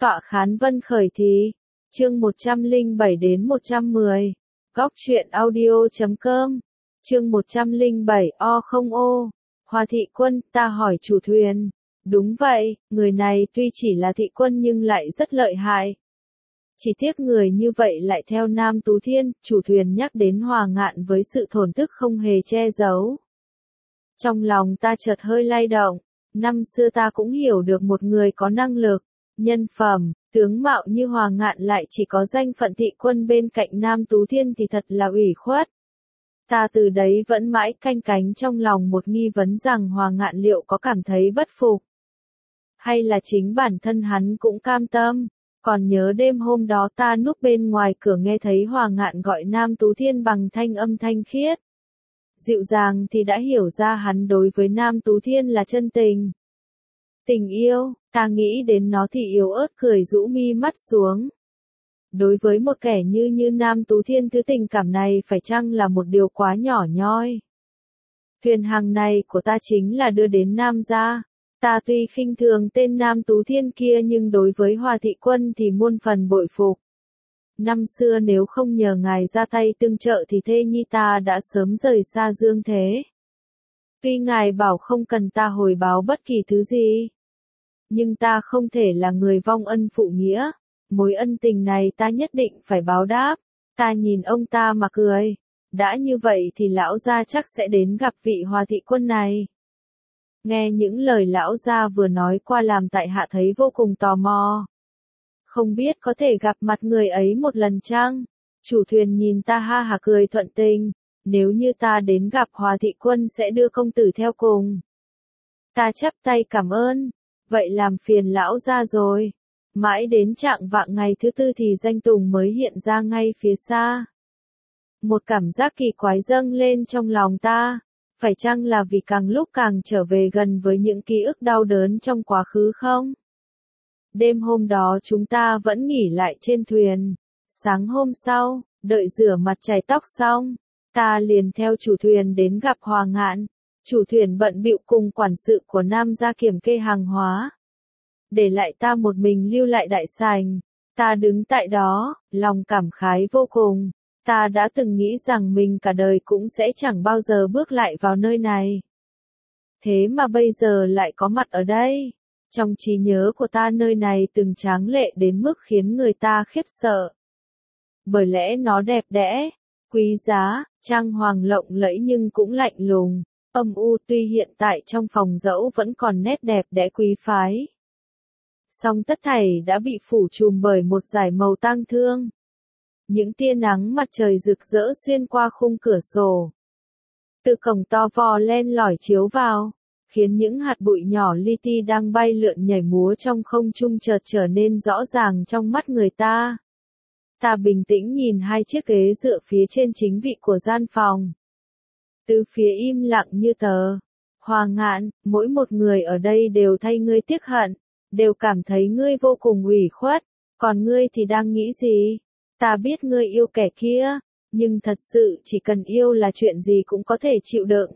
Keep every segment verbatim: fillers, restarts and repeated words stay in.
Tọa Khán Vân khởi thí. Chương một trăm lẻ bảy đến một trăm mười. Góc truyện audio chấm com. Chương một trăm lẻ bảy o không ô. Hoa thị quân, ta hỏi chủ thuyền. Đúng vậy, người này tuy chỉ là thị quân nhưng lại rất lợi hại. Chỉ tiếc người như vậy lại theo Nam Tú Thiên, chủ thuyền nhắc đến Hòa Ngạn với sự thổn thức không hề che giấu. Trong lòng ta chợt hơi lay động, năm xưa ta cũng hiểu được một người có năng lực, nhân phẩm, tướng mạo như Hòa Ngạn lại chỉ có danh phận thị quân bên cạnh Nam Tú Thiên thì thật là ủy khuất. Ta từ đấy vẫn mãi canh cánh trong lòng một nghi vấn rằng Hòa Ngạn liệu có cảm thấy bất phục. Hay là chính bản thân hắn cũng cam tâm. Còn nhớ đêm hôm đó ta núp bên ngoài cửa nghe thấy Hòa Ngạn gọi Nam Tú Thiên bằng thanh âm thanh khiết. Dịu dàng thì đã hiểu ra hắn đối với Nam Tú Thiên là chân tình. Tình yêu, ta nghĩ đến nó thì yếu ớt cười rũ mi mắt xuống. Đối với một kẻ như như Nam Tú Thiên thứ tình cảm này phải chăng là một điều quá nhỏ nhoi. Thuyền hàng này của ta chính là đưa đến Nam gia. Ta tuy khinh thường tên Nam Tú Thiên kia nhưng đối với Hòa thị quân thì muôn phần bội phục. Năm xưa nếu không nhờ ngài ra tay tương trợ thì thê nhi ta đã sớm rời xa dương thế. Tuy ngài bảo không cần ta hồi báo bất kỳ thứ gì, nhưng ta không thể là người vong ân phụ nghĩa. Mối ân tình này ta nhất định phải báo đáp. Ta nhìn ông ta mà cười. Đã như vậy thì lão gia chắc sẽ đến gặp vị Hòa thị quân này. Nghe những lời lão gia vừa nói qua làm tại hạ thấy vô cùng tò mò. Không biết có thể gặp mặt người ấy một lần chăng? Chủ thuyền nhìn ta ha hả cười thuận tình. Nếu như ta đến gặp Hòa thị quân sẽ đưa công tử theo cùng. Ta chắp tay cảm ơn. Vậy làm phiền lão gia rồi. Mãi đến trạng vạng ngày thứ tư thì danh tùng mới hiện ra ngay phía xa. Một cảm giác kỳ quái dâng lên trong lòng ta. Phải chăng là vì càng lúc càng trở về gần với những ký ức đau đớn trong quá khứ không? Đêm hôm đó chúng ta vẫn nghỉ lại trên thuyền. Sáng hôm sau, đợi rửa mặt chải tóc xong, ta liền theo chủ thuyền đến gặp Hòa Ngạn. Chủ thuyền bận bịu cùng quản sự của Nam gia kiểm kê hàng hóa. Để lại ta một mình lưu lại đại sảnh. Ta đứng tại đó, lòng cảm khái vô cùng. Ta đã từng nghĩ rằng mình cả đời cũng sẽ chẳng bao giờ bước lại vào nơi này. Thế mà bây giờ lại có mặt ở đây. Trong trí nhớ của ta nơi này từng tráng lệ đến mức khiến người ta khiếp sợ. Bởi lẽ nó đẹp đẽ, quý giá, trang hoàng lộng lẫy nhưng cũng lạnh lùng, âm u tuy hiện tại trong phòng dẫu vẫn còn nét đẹp đẽ quý phái. Song tất thảy đã bị phủ trùm bởi một dải màu tang thương. Những tia nắng mặt trời rực rỡ xuyên qua khung cửa sổ. Từ cổng to vò len lỏi chiếu vào, khiến những hạt bụi nhỏ li ti đang bay lượn nhảy múa trong không trung chợt trở nên rõ ràng trong mắt người ta. Ta bình tĩnh nhìn hai chiếc ghế dựa phía trên chính vị của gian phòng. Từ phía im lặng như tờ. Hòa Ngạn, mỗi một người ở đây đều thay ngươi tiếc hận, đều cảm thấy ngươi vô cùng ủy khuất, còn ngươi thì đang nghĩ gì? Ta biết ngươi yêu kẻ kia, nhưng thật sự chỉ cần yêu là chuyện gì cũng có thể chịu đựng.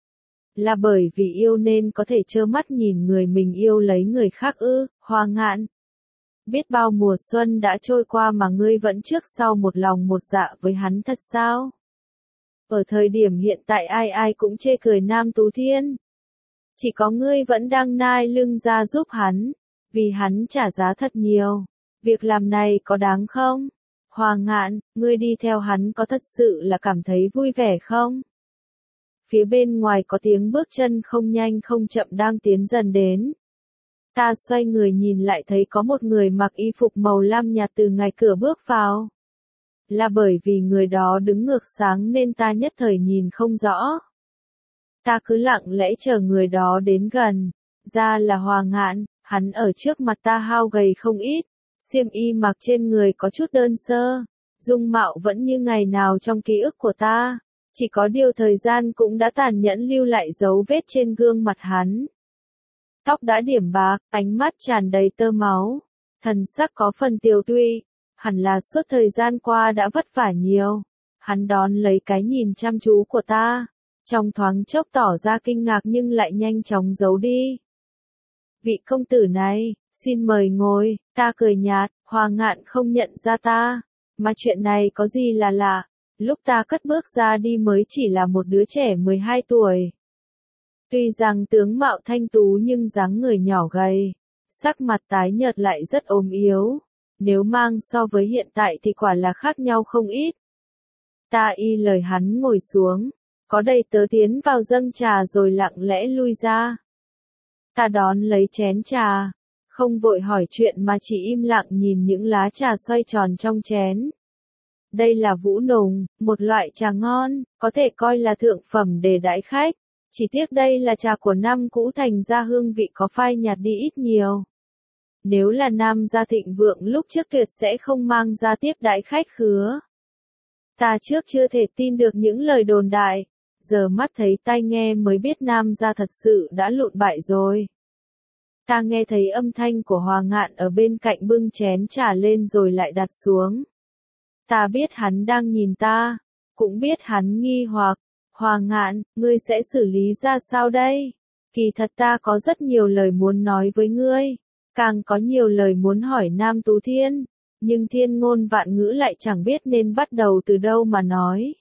Là bởi vì yêu nên có thể trơ mắt nhìn người mình yêu lấy người khác ư? Hòa Ngạn. Biết bao mùa xuân đã trôi qua mà ngươi vẫn trước sau một lòng một dạ với hắn thật sao? Ở thời điểm hiện tại ai ai cũng chê cười Nam Tú Thiên. Chỉ có ngươi vẫn đang nai lưng ra giúp hắn, vì hắn trả giá thật nhiều. Việc làm này có đáng không? Hòa Ngạn, ngươi đi theo hắn có thật sự là cảm thấy vui vẻ không? Phía bên ngoài có tiếng bước chân không nhanh không chậm đang tiến dần đến. Ta xoay người nhìn lại thấy có một người mặc y phục màu lam nhạt từ ngoài cửa bước vào. Là bởi vì người đó đứng ngược sáng nên ta nhất thời nhìn không rõ. Ta cứ lặng lẽ chờ người đó đến gần. Ra là Hòa Ngạn, hắn ở trước mặt ta hao gầy không ít. Xiêm y mặc trên người có chút đơn sơ. Dung mạo vẫn như ngày nào trong ký ức của ta. Chỉ có điều thời gian cũng đã tàn nhẫn lưu lại dấu vết trên gương mặt hắn. Tóc đã điểm bạc, ánh mắt tràn đầy tơ máu. Thần sắc có phần tiều tụy. Hẳn là suốt thời gian qua đã vất vả nhiều. Hắn đón lấy cái nhìn chăm chú của ta. Trong thoáng chốc tỏ ra kinh ngạc nhưng lại nhanh chóng giấu đi. Vị công tử này, Xin mời ngồi, ta cười nhạt, Hoa Ngạn không nhận ra ta. Mà chuyện này có gì là lạ, lúc ta cất bước ra đi mới chỉ là một đứa trẻ mười hai tuổi. Tuy rằng tướng mạo thanh tú nhưng dáng người nhỏ gầy, sắc mặt tái nhợt lại rất ốm yếu. Nếu mang so với hiện tại thì quả là khác nhau không ít. Ta y lời hắn ngồi xuống, có đầy tớ tiến vào dâng trà rồi lặng lẽ lui ra. Ta đón lấy chén trà, không vội hỏi chuyện mà chỉ im lặng nhìn những lá trà xoay tròn trong chén. Đây là Vũ Nùng, một loại trà ngon, có thể coi là thượng phẩm để đãi khách. Chỉ tiếc đây là trà của năm cũ thành ra hương vị có phai nhạt đi ít nhiều. Nếu là nam gia thịnh vượng lúc trước tuyệt sẽ không mang ra tiếp đãi khách khứa. Ta trước chưa thể tin được những lời đồn đại, giờ mắt thấy tai nghe mới biết nam gia thật sự đã lụn bại rồi. Ta nghe thấy âm thanh của Hoa Ngạn ở bên cạnh bưng chén trà lên rồi lại đặt xuống. Ta biết hắn đang nhìn ta, cũng biết hắn nghi hoặc, Hoa Ngạn, ngươi sẽ xử lý ra sao đây? Kỳ thật ta có rất nhiều lời muốn nói với ngươi, càng có nhiều lời muốn hỏi Nam Tú Thiên, nhưng thiên ngôn vạn ngữ lại chẳng biết nên bắt đầu từ đâu mà nói.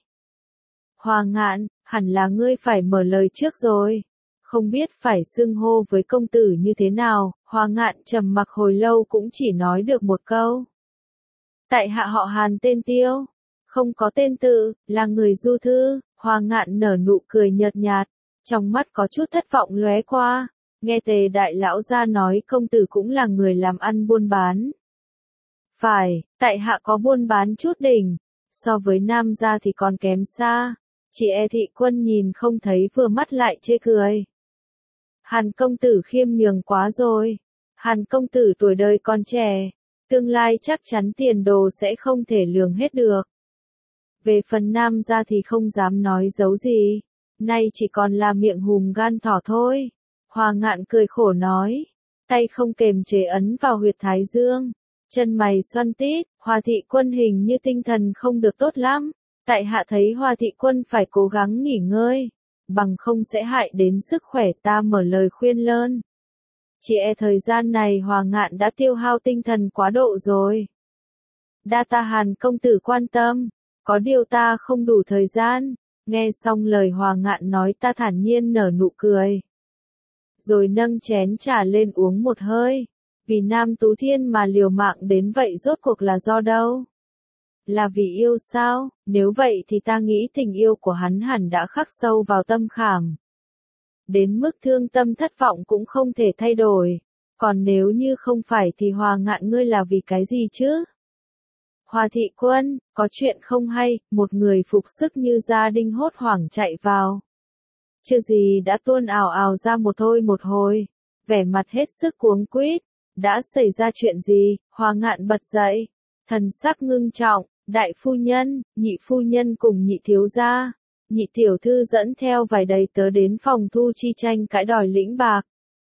Hoa Ngạn, hẳn là ngươi phải mở lời trước rồi. Không biết phải xưng hô với công tử như thế nào, Hoa Ngạn trầm mặc hồi lâu cũng chỉ nói được một câu. Tại hạ họ Hàn tên Tiêu, không có tên tự, là người du thư. Hoa Ngạn nở nụ cười nhợt nhạt, trong mắt có chút thất vọng lóe qua, nghe Tề đại lão gia nói công tử cũng là người làm ăn buôn bán. Phải, tại hạ có buôn bán chút đỉnh, so với nam gia thì còn kém xa, chỉ e thị quân nhìn không thấy vừa mắt lại chê cười. Hàn công tử khiêm nhường quá rồi, Hàn công tử tuổi đời còn trẻ, tương lai chắc chắn tiền đồ sẽ không thể lường hết được. Về phần nam gia thì không dám nói giấu gì, nay chỉ còn là miệng hùm gan thỏ thôi. Hoa Ngạn cười khổ nói, tay không kềm chế ấn vào huyệt thái dương, chân mày xoăn tít, Hoa thị quân hình như tinh thần không được tốt lắm, tại hạ thấy Hoa thị quân phải cố gắng nghỉ ngơi, bằng không sẽ hại đến sức khỏe. Ta mở lời khuyên lơn. Chỉ e thời gian này Hoa Ngạn đã tiêu hao tinh thần quá độ rồi. Đa ta Hàn công tử quan tâm, có điều ta không đủ thời gian. Nghe xong lời Hoa Ngạn nói ta thản nhiên nở nụ cười. Rồi nâng chén trà lên uống một hơi. Vì Nam Tú Thiên mà liều mạng đến vậy rốt cuộc là do đâu? Là vì yêu sao? Nếu vậy thì ta nghĩ tình yêu của hắn hẳn đã khắc sâu vào tâm khảm. Đến mức thương tâm thất vọng cũng không thể thay đổi. Còn nếu như không phải thì Hoa Ngạn ngươi là vì cái gì chứ? Hoa thị quân, có chuyện không hay, một người phục sức như gia đinh hốt hoảng chạy vào. Chưa gì đã tuôn ào ào ra một thôi một hồi, vẻ mặt hết sức cuống quýt. Đã xảy ra chuyện gì? Hoa Ngạn bật dậy, thần sắc ngưng trọng, đại phu nhân, nhị phu nhân cùng nhị thiếu gia, nhị tiểu thư dẫn theo vài đầy tớ đến phòng thu chi tranh cãi đòi lĩnh bạc.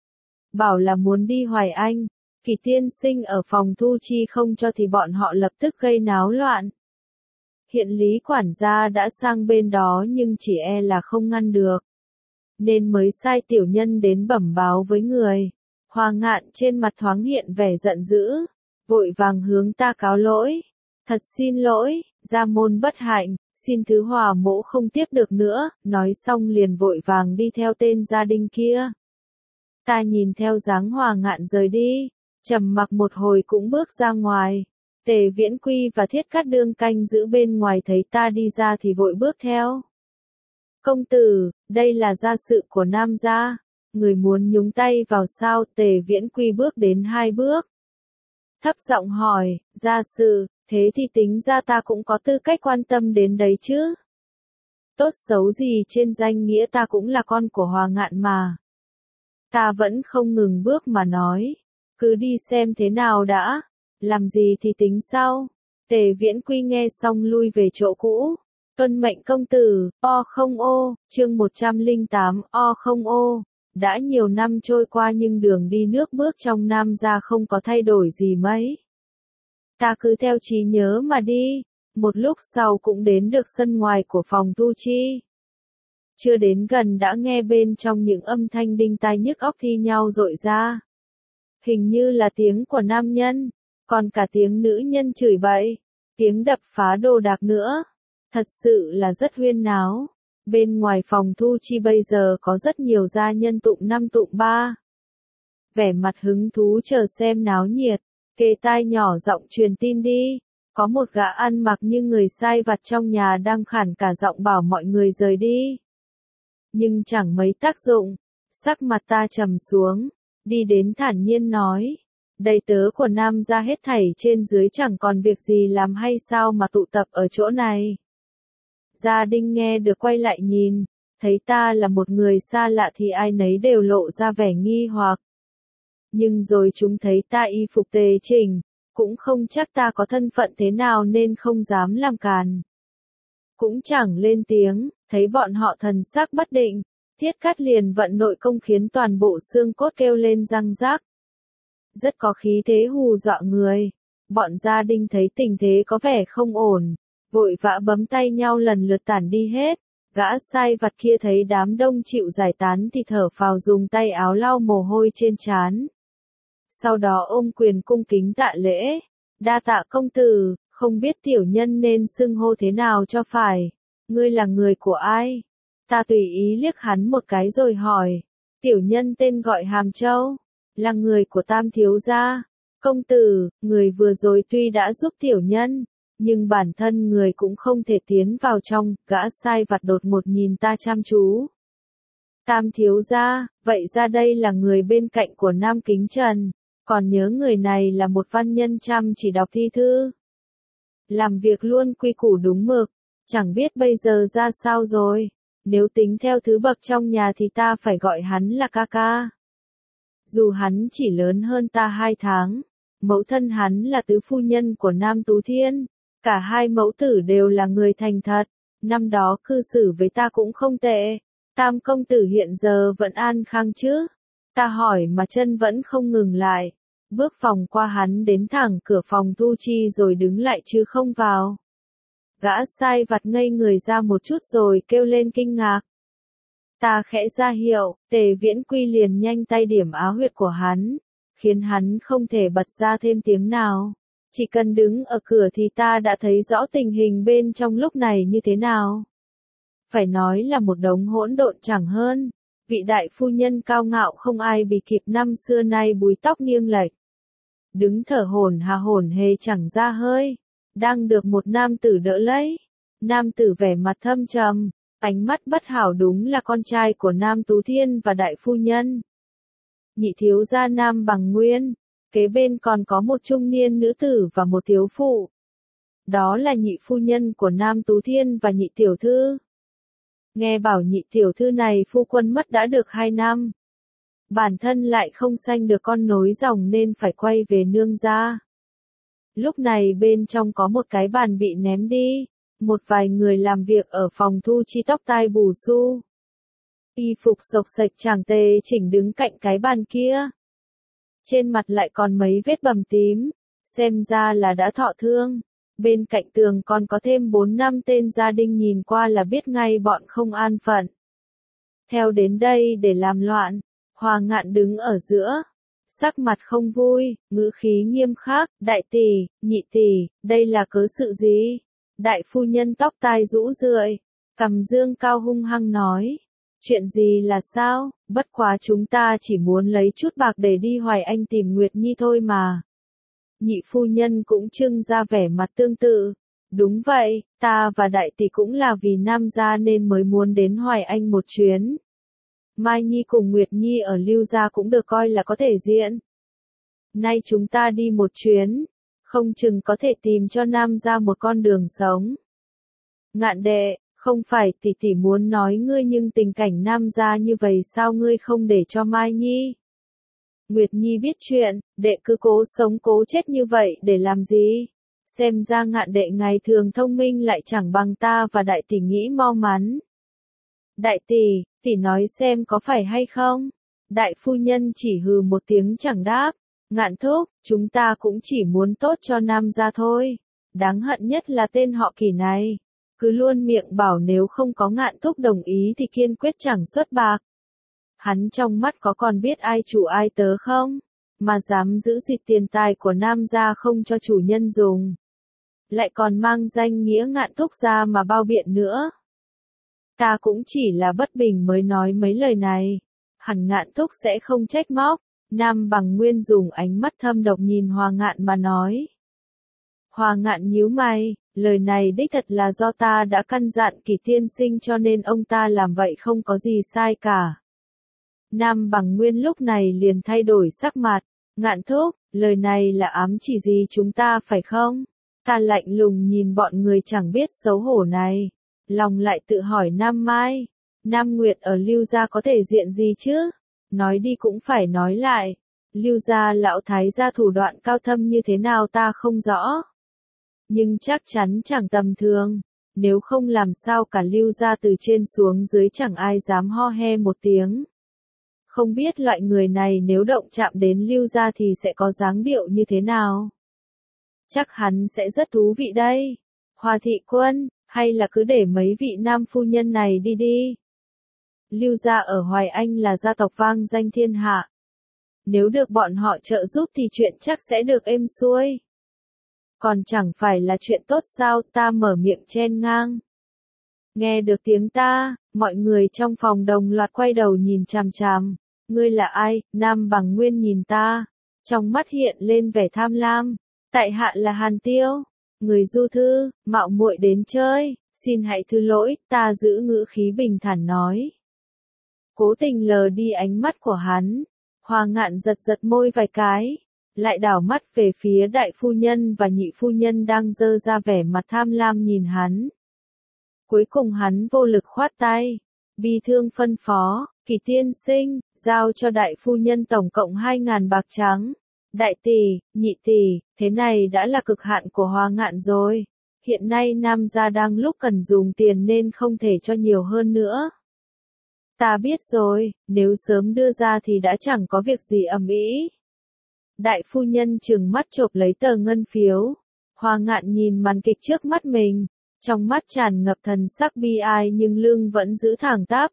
Bảo là muốn đi Hoài Anh, Kỳ tiên sinh ở phòng thu chi không cho thì bọn họ lập tức gây náo loạn. Hiện Lý quản gia đã sang bên đó nhưng chỉ e là không ngăn được, nên mới sai tiểu nhân đến bẩm báo với người. Hoa Ngạn trên mặt thoáng hiện vẻ giận dữ, vội vàng hướng ta cáo lỗi. Thật xin lỗi, gia môn bất hạnh, xin thứ Hòa mỗ không tiếp được nữa, nói xong liền vội vàng đi theo tên gia đình kia. Ta nhìn theo dáng Hoa Ngạn rời đi, trầm mặc một hồi cũng bước ra ngoài. Tề Viễn Quy và Thiết Cát Đương canh giữ bên ngoài thấy ta đi ra thì vội bước theo. Công tử, đây là gia sự của Nam gia. Người muốn nhúng tay vào sao? Tề Viễn Quy bước đến hai bước. Thấp giọng hỏi, gia sự, thế thì tính ra ta cũng có tư cách quan tâm đến đấy chứ. Tốt xấu gì trên danh nghĩa ta cũng là con của Hoa Ngạn mà. Ta vẫn không ngừng bước mà nói, cứ đi xem thế nào đã, làm gì thì tính sau. Tề Viễn Quy nghe xong lui về chỗ cũ. Tuân mệnh công tử, o không ô, chương một trăm lẻ tám, o không ô. Đã nhiều năm trôi qua nhưng đường đi nước bước trong Nam gia không có thay đổi gì mấy. Ta cứ theo trí nhớ mà đi, một lúc sau cũng đến được sân ngoài của phòng thu chi. Chưa đến gần đã nghe bên trong những âm thanh đinh tai nhức óc thi nhau rội ra. Hình như là tiếng của nam nhân, còn cả tiếng nữ nhân chửi bậy, tiếng đập phá đồ đạc nữa. Thật sự là rất huyên náo. Bên ngoài phòng thu chi bây giờ có rất nhiều gia nhân tụng năm tụng ba. Vẻ mặt hứng thú chờ xem náo nhiệt, kề tai nhỏ giọng truyền tin đi. Có một gã ăn mặc như người sai vặt trong nhà đang khản cả giọng bảo mọi người rời đi. Nhưng chẳng mấy tác dụng, sắc mặt ta trầm xuống, đi đến thản nhiên nói. Đầy tớ của nam gia hết thảy trên dưới chẳng còn việc gì làm hay sao mà tụ tập ở chỗ này. Gia Đinh nghe được quay lại nhìn, thấy ta là một người xa lạ thì ai nấy đều lộ ra vẻ nghi hoặc. Nhưng rồi chúng thấy ta y phục tề chỉnh, cũng không chắc ta có thân phận thế nào nên không dám làm càn. Cũng chẳng lên tiếng, thấy bọn họ thần sắc bất định, Thiết Cát liền vận nội công khiến toàn bộ xương cốt kêu lên răng rác. Rất có khí thế hù dọa người. Bọn Gia Đinh thấy tình thế có vẻ không ổn, vội vã bấm tay nhau lần lượt tản đi hết. Gã sai vặt kia thấy đám đông chịu giải tán thì thở phào dùng tay áo lau mồ hôi trên trán. Sau đó ôm quyền cung kính tạ lễ. Đa tạ công tử, không biết tiểu nhân nên xưng hô thế nào cho phải. Ngươi là người của ai? Ta tùy ý liếc hắn một cái rồi hỏi. Tiểu nhân tên gọi Hàm Châu, là người của Tam thiếu gia. Công tử, người vừa rồi tuy đã giúp tiểu nhân, nhưng bản thân người cũng không thể tiến vào trong. Gã sai vặt đột ngột nhìn ta chăm chú. Tam thiếu gia, vậy ra đây là người bên cạnh của Nam Kính Trần, còn nhớ người này là một văn nhân chăm chỉ đọc thi thư. Làm việc luôn quy củ đúng mực, chẳng biết bây giờ ra sao rồi. Nếu tính theo thứ bậc trong nhà thì ta phải gọi hắn là ca ca. Dù hắn chỉ lớn hơn ta hai tháng, mẫu thân hắn là tứ phu nhân của Nam Tú Thiên, cả hai mẫu tử đều là người thành thật, năm đó cư xử với ta cũng không tệ. Tam công tử hiện giờ vẫn an khang chứ? Ta hỏi mà chân vẫn không ngừng lại, bước phòng qua hắn đến thẳng cửa phòng thu chi rồi đứng lại chứ không vào. Gã sai vặt ngây người ra một chút rồi kêu lên kinh ngạc. Ta khẽ ra hiệu, Tề Viễn Quy liền nhanh tay điểm áo huyệt của hắn, khiến hắn không thể bật ra thêm tiếng nào. Chỉ cần đứng ở cửa thì ta đã thấy rõ tình hình bên trong lúc này như thế nào. Phải nói là một đống hỗn độn chẳng hơn. Vị đại phu nhân cao ngạo không ai bị kịp năm xưa nay búi tóc nghiêng lệch. Đứng thở hổn hà hổn hề chẳng ra hơi. Đang được một nam tử đỡ lấy. Nam tử vẻ mặt thâm trầm, ánh mắt bất hảo, đúng là con trai của Nam Tú Thiên và đại phu nhân. Nhị thiếu gia Nam Bằng Nguyên, kế bên còn có một trung niên nữ tử và một thiếu phụ. Đó là nhị phu nhân của Nam Tú Thiên và nhị tiểu thư. Nghe bảo nhị tiểu thư này phu quân mất đã được hai năm. Bản thân lại không sanh được con nối dòng nên phải quay về nương gia. Lúc này bên trong có một cái bàn bị ném đi. Một vài người làm việc ở phòng thu chi tóc tai bù xu. Y phục xộc xệch chàng tề chỉnh đứng cạnh cái bàn kia. Trên mặt lại còn mấy vết bầm tím, xem ra là đã thọ thương. Bên cạnh tường còn có thêm bốn năm tên gia đình nhìn qua là biết ngay bọn không an phận. Theo đến đây để làm loạn, Hòa Ngạn đứng ở giữa. Sắc mặt không vui, ngữ khí nghiêm khắc, đại tỷ, nhị tỷ, đây là cớ sự gì? Đại phu nhân tóc tai rũ rượi, cằm dương cao hung hăng nói. Chuyện gì là sao, bất quá chúng ta chỉ muốn lấy chút bạc để đi Hoài Anh tìm Nguyệt Nhi thôi mà. Nhị phu nhân cũng trưng ra vẻ mặt tương tự. Đúng vậy, ta và đại tỷ cũng là vì Nam gia nên mới muốn đến Hoài Anh một chuyến. Mai Nhi cùng Nguyệt Nhi ở Lưu gia cũng được coi là có thể diện. Nay chúng ta đi một chuyến, không chừng có thể tìm cho Nam gia một con đường sống. Ngạn đệ, không phải tỷ tỷ muốn nói ngươi nhưng tình cảnh Nam gia như vậy sao ngươi không để cho Mai Nhi? Nguyệt Nhi biết chuyện, đệ cứ cố sống cố chết như vậy để làm gì? Xem ra Ngạn đệ ngày thường thông minh lại chẳng bằng ta và đại tỷ nghĩ mau mắn. Đại tỷ, tỷ nói xem có phải hay không? Đại phu nhân chỉ hừ một tiếng chẳng đáp. Ngạn thúc, chúng ta cũng chỉ muốn tốt cho Nam gia thôi. Đáng hận nhất là tên họ Kỳ này. Cứ luôn miệng bảo nếu không có Ngạn thúc đồng ý thì kiên quyết chẳng xuất bạc. Hắn trong mắt có còn biết ai chủ ai tớ không? mà dám giữ gìn tiền tài của Nam gia không cho chủ nhân dùng. Lại còn mang danh nghĩa Ngạn Thúc gia mà bao biện nữa. Ta cũng chỉ là bất bình mới nói mấy lời này. Hẳn Ngạn Thúc sẽ không trách móc. Nam Bằng Nguyên dùng ánh mắt thâm độc nhìn Hoa Ngạn mà nói. Hoa Ngạn nhíu mày, lời này đích thật là do ta đã căn dặn Kỳ tiên sinh cho nên ông ta làm vậy không có gì sai cả. Nam Bằng Nguyên lúc này liền thay đổi sắc mặt. Ngạn Thúc, lời này là ám chỉ gì chúng ta phải không? Ta lạnh lùng nhìn bọn người chẳng biết xấu hổ này. Lòng lại tự hỏi Nam Mai. Nam Nguyệt ở Lưu gia có thể diện gì chứ? Nói đi cũng phải nói lại. Lưu gia lão thái gia thủ đoạn cao thâm như thế nào ta không rõ. Nhưng chắc chắn chẳng tầm thường. Nếu không làm sao cả Lưu gia từ trên xuống dưới chẳng ai dám ho he một tiếng. Không biết loại người này nếu động chạm đến Lưu gia thì sẽ có dáng điệu như thế nào. Chắc hắn sẽ rất thú vị đây. Hoa thị quân, hay là cứ để mấy vị nam phu nhân này đi đi. Lưu gia ở Hoài Anh là gia tộc vang danh thiên hạ. Nếu được bọn họ trợ giúp thì chuyện chắc sẽ được êm xuôi. Còn chẳng phải là chuyện tốt sao, ta mở miệng chen ngang. Nghe được tiếng ta, mọi người trong phòng đồng loạt quay đầu nhìn chằm chằm. Ngươi là ai? Nam Bằng Nguyên nhìn ta. Trong mắt hiện lên vẻ tham lam. Tại hạ là Hàn Tiêu. Người du thư, mạo muội đến chơi. Xin hãy thứ lỗi, ta giữ ngữ khí bình thản nói. Cố tình lờ đi ánh mắt của hắn. Hoa Ngạn giật giật môi vài cái. Lại đảo mắt về phía đại phu nhân và nhị phu nhân đang dơ ra vẻ mặt tham lam nhìn hắn. Cuối cùng hắn vô lực khoát tay. Bi thương phân phó, Kỳ tiên sinh, giao cho đại phu nhân tổng cộng hai ngàn bạc trắng. Đại tỷ, nhị tỷ, thế này đã là cực hạn của Hoa Ngạn rồi. Hiện nay Nam gia đang lúc cần dùng tiền nên không thể cho nhiều hơn nữa. Ta biết rồi, nếu sớm đưa ra thì đã chẳng có việc gì ầm ĩ. Đại phu nhân trừng mắt chộp lấy tờ ngân phiếu. Hoa Ngạn nhìn màn kịch trước mắt mình, trong mắt tràn ngập thần sắc bi ai nhưng lưng vẫn giữ thẳng tắp.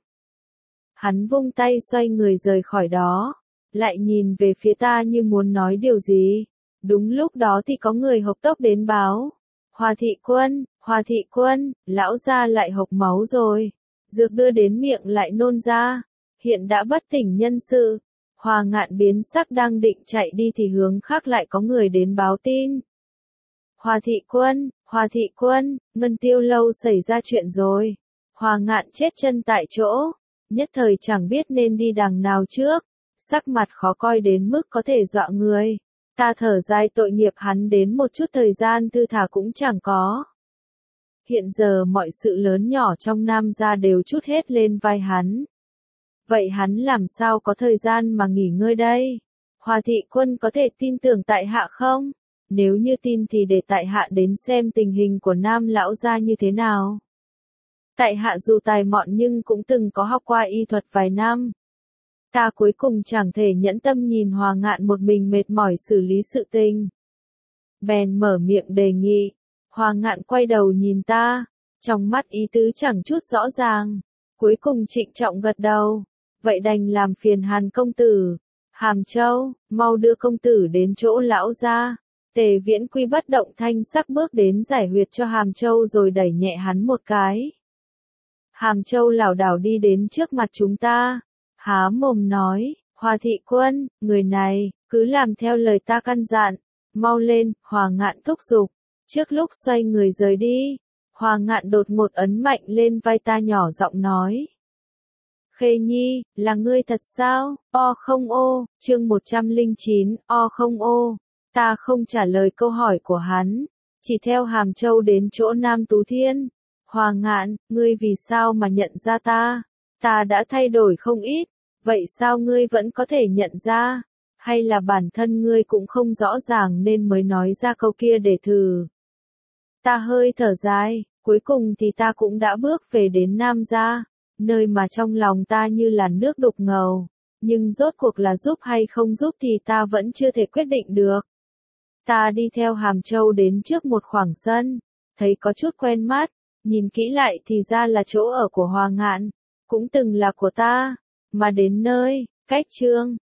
Hắn vung tay xoay người rời khỏi đó, lại nhìn về phía ta như muốn nói điều gì. Đúng lúc đó thì có người hộc tốc đến báo. Hoa thị quân, Hoa thị quân, lão gia lại hộc máu rồi. Dược đưa đến miệng lại nôn ra. Hiện đã bất tỉnh nhân sự. Hoa Ngạn biến sắc đang định chạy đi thì hướng khác lại có người đến báo tin. Hoa thị quân, Hoa thị quân, Ngân Tiêu lâu xảy ra chuyện rồi. Hoa Ngạn chết chân tại chỗ. Nhất thời chẳng biết nên đi đằng nào trước. Sắc mặt khó coi đến mức có thể dọa người. Ta thở dài tội nghiệp hắn đến một chút thời gian thư thả cũng chẳng có. Hiện giờ mọi sự lớn nhỏ trong Nam gia đều trút hết lên vai hắn. Vậy hắn làm sao có thời gian mà nghỉ ngơi đây? Hoa thị quân có thể tin tưởng tại hạ không? Nếu như tin thì để tại hạ đến xem tình hình của Nam lão gia như thế nào. Tại hạ dù tài mọn nhưng cũng từng có học qua y thuật vài năm. Ta cuối cùng chẳng thể nhẫn tâm nhìn Hoa Ngạn một mình mệt mỏi xử lý sự tình. Bèn mở miệng đề nghị. Hoa Ngạn quay đầu nhìn ta, trong mắt ý tứ chẳng chút rõ ràng. Cuối cùng trịnh trọng gật đầu. Vậy đành làm phiền Hàn công tử. Hàm Châu, mau đưa công tử đến chỗ lão gia. Tề Viễn Quy bất động thanh sắc bước đến giải huyệt cho Hàm Châu rồi đẩy nhẹ hắn một cái. Hàm Châu lảo đảo đi đến trước mặt chúng ta. Há mồm nói, Hoa thị quân, người này, cứ làm theo lời ta căn dặn. Mau lên, Hoa Ngạn thúc giục. Trước lúc xoay người rời đi, Hoa Ngạn đột ngột ấn mạnh lên vai ta nhỏ giọng nói. Khê Nhi, là ngươi thật sao? O không ô, chương một trăm lẻ chín, O không ô. Ta không trả lời câu hỏi của hắn, chỉ theo Hàm Châu đến chỗ Nam Tú Thiên. Hoa Ngạn, ngươi vì sao mà nhận ra ta? Ta đã thay đổi không ít, vậy sao ngươi vẫn có thể nhận ra? Hay là bản thân ngươi cũng không rõ ràng nên mới nói ra câu kia để thử? Ta hơi thở dài, cuối cùng thì ta cũng đã bước về đến Nam gia, nơi mà trong lòng ta như là nước đục ngầu, nhưng rốt cuộc là giúp hay không giúp thì ta vẫn chưa thể quyết định được. Ta đi theo Hàm Châu đến trước một khoảng sân, thấy có chút quen mắt, nhìn kỹ lại thì ra là chỗ ở của Hoa Ngạn, cũng từng là của ta, mà đến nơi, cách chương